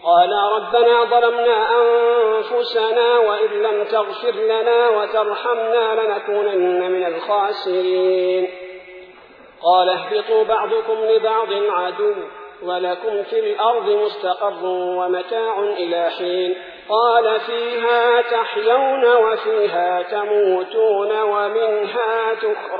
قال ربنا ظلمنا أنفسنا وإن لم تغفر لنا وترحمنا لنكونن من الخاسرين. قال اهبطوا بعضكم لبعض عدو ولكم في الأرض مستقر ومتاع إلى حين. قال فيها تحيون وفيها تموتون ومنها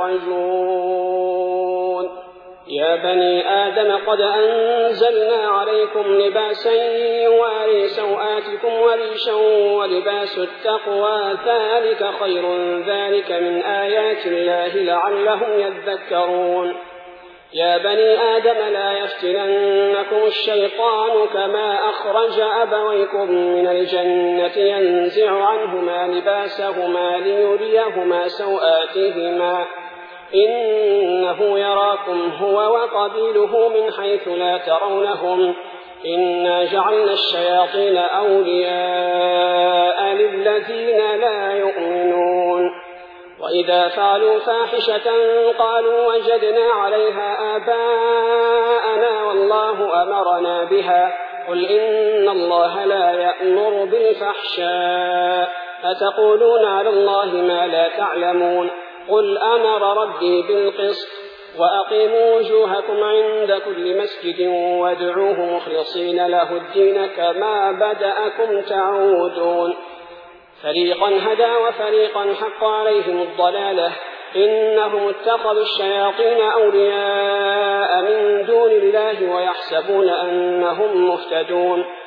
تخرجون. يا بني آدم قد أنزلنا عليكم لباسا يواري سوآتكم وريشا ولباس التقوى ذلك خير ذلك من آيات الله لعلهم يذكرون. يا بني آدم لا يفتننكم الشيطان كما أخرج أبويكم من الجنة ينزع عنهما لباسهما ليريهما سوآتهما إنه يراكم هو وقبيله من حيث لا ترونهم إنا جعلنا الشياطين أولياء للذين لا يؤمنون. وإذا فعلوا فاحشة قالوا وجدنا عليها آباءنا والله أمرنا بها قل إن الله لا يأمر بالفحشاء أتقولون على الله ما لا تعلمون. قل أمر ربي بالقسط وأقيموا وجوهكم عند كل مسجد وادعوه مخلصين له الدين كما بدأكم تعودون. فريقا هدى وفريقا حق عليهم الضلالة إنهم اتخذوا الشياطين أولياء من دون الله ويحسبون أنهم مهتدون.